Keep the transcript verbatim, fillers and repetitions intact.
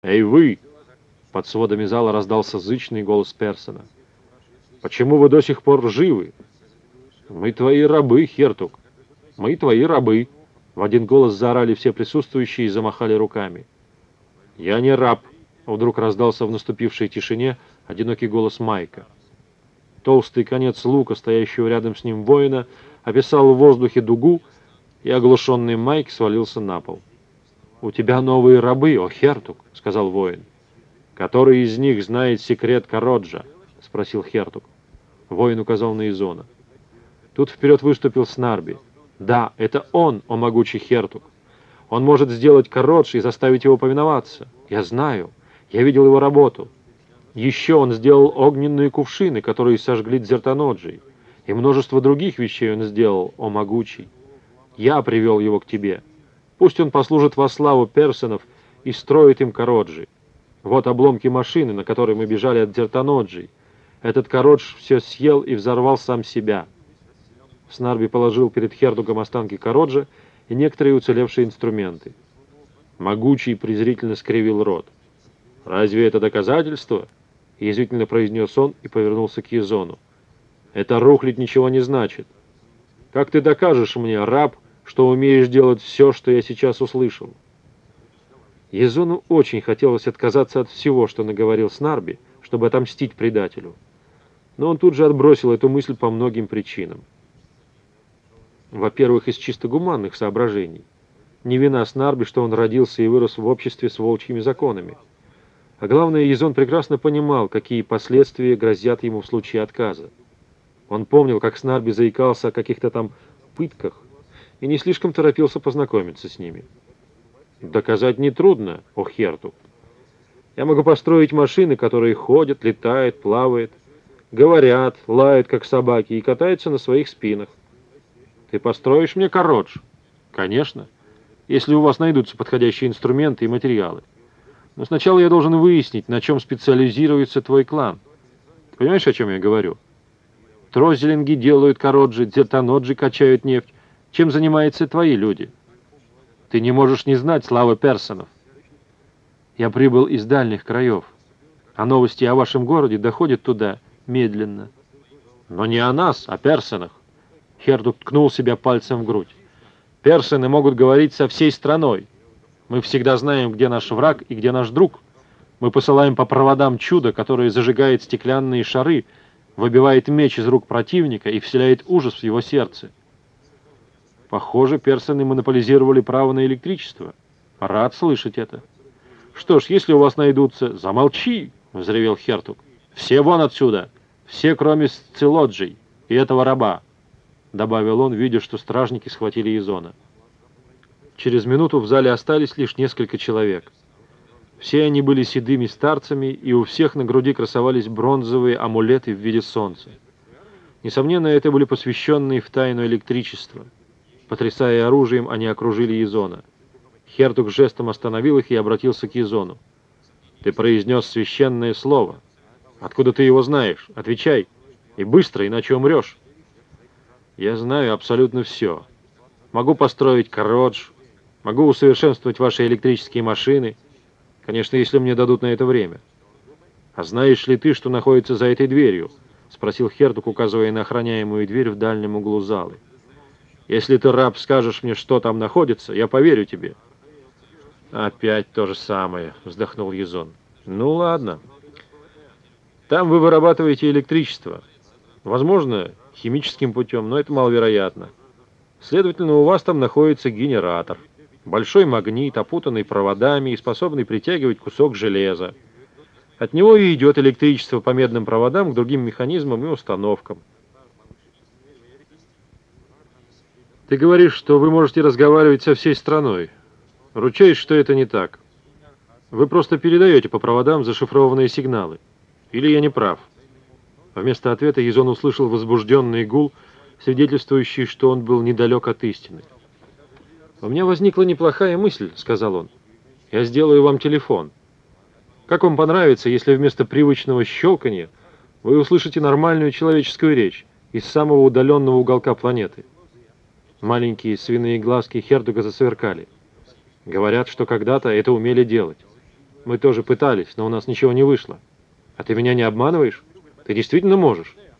«Эй, вы!» Под сводами зала раздался зычный голос Персона. «Почему вы до сих пор живы?» «Мы твои рабы, Хертук! Мы твои рабы!» В один голос заорали все присутствующие и замахали руками. «Я не раб!» Вдруг раздался в наступившей тишине одинокий голос Майка. Толстый конец лука, стоящего рядом с ним воина, описал в воздухе дугу, и оглушенный Майк свалился на пол. «У тебя новые рабы, о Хертук!» — сказал воин. «Который из них знает секрет Кароджа?» — спросил Хертук. Воин указал на Изона. Тут вперед выступил Снарби. «Да, это он, о могучий Хертук! Он может сделать Кародж и заставить его повиноваться. Я знаю, я видел его работу. Еще он сделал огненные кувшины, которые сожгли Дзертаноджи, и множество других вещей он сделал, о могучий. Я привел его к тебе. Пусть он послужит во славу персонов и строит им Кароджи. Вот обломки машины, на которой мы бежали от Дзертаноджи. Этот Кародж все съел и взорвал сам себя». Снарби положил перед Хертугом останки Кароджа и некоторые уцелевшие инструменты. Могучий презрительно скривил рот. «Разве это доказательство?» — язвительно произнес он и повернулся к Езону. «Это рухлядь ничего не значит. Как ты докажешь мне, раб, что умеешь делать все, что я сейчас услышал?» Езону очень хотелось отказаться от всего, что наговорил Снарби, чтобы отомстить предателю. Но он тут же отбросил эту мысль по многим причинам. Во-первых, из чисто гуманных соображений. Не вина Снарби, что он родился и вырос в обществе с волчьими законами. А главное, Езон прекрасно понимал, какие последствия грозят ему в случае отказа. Он помнил, как Снарби заикался о каких-то там пытках и не слишком торопился познакомиться с ними. «Доказать нетрудно, о Хертук. Я могу построить машины, которые ходят, летают, плавают, говорят, лают, как собаки, и катаются на своих спинах. Ты построишь мне Кародж?» «Конечно, если у вас найдутся подходящие инструменты и материалы. Но сначала я должен выяснить, на чем специализируется твой клан. Ты понимаешь, о чем я говорю? Трозелинги делают Кароджи, Дзертаноджи качают нефть. Чем занимаются твои люди? Ты не можешь не знать славы персонов. Я прибыл из дальних краев, а новости о вашем городе доходят туда медленно. Но не о нас, а о персонах». Хертук ткнул себя пальцем в грудь. «Персоны могут говорить со всей страной. Мы всегда знаем, где наш враг и где наш друг. Мы посылаем по проводам чудо, которое зажигает стеклянные шары, выбивает меч из рук противника и вселяет ужас в его сердце. Похоже, персоны монополизировали право на электричество. Рад слышать это. Что ж, если у вас найдутся...» «Замолчи!» — взревел Хертук. «Все вон отсюда! Все, кроме Сцилоджей и этого раба!» — добавил он, видя, что стражники схватили Езона. Через минуту в зале остались лишь несколько человек. Все они были седыми старцами, и у всех на груди красовались бронзовые амулеты в виде солнца. Несомненно, это были посвященные в тайну электричества. Потрясая оружием, они окружили Езона. Хертук жестом остановил их и обратился к Езону. «Ты произнес священное слово. Откуда ты его знаешь? Отвечай. И быстро, иначе умрешь». «Я знаю абсолютно все. Могу построить Кародж, могу усовершенствовать ваши электрические машины, конечно, если мне дадут на это время». «А знаешь ли ты, что находится за этой дверью?» — спросил Хертук, указывая на охраняемую дверь в дальнем углу залы. «Если ты, раб, скажешь мне, что там находится, я поверю тебе». «Опять то же самое», — вздохнул Езон. «Ну ладно. Там вы вырабатываете электричество. Возможно, химическим путем, но это маловероятно. Следовательно, у вас там находится генератор. Большой магнит, опутанный проводами и способный притягивать кусок железа. От него и идет электричество по медным проводам к другим механизмам и установкам. Ты говоришь, что вы можете разговаривать со всей страной. Ручаюсь, что это не так. Вы просто передаете по проводам зашифрованные сигналы. Или я не прав?» Вместо ответа Езон услышал возбужденный гул, свидетельствующий, что он был недалек от истины. «У меня возникла неплохая мысль», — сказал он. «Я сделаю вам телефон. Как вам понравится, если вместо привычного щелканья вы услышите нормальную человеческую речь из самого удаленного уголка планеты?» Маленькие свиные глазки Хертуга засверкали. «Говорят, что когда-то это умели делать». Мы тоже пытались, но у нас ничего не вышло. А ты меня не обманываешь? Ты действительно можешь?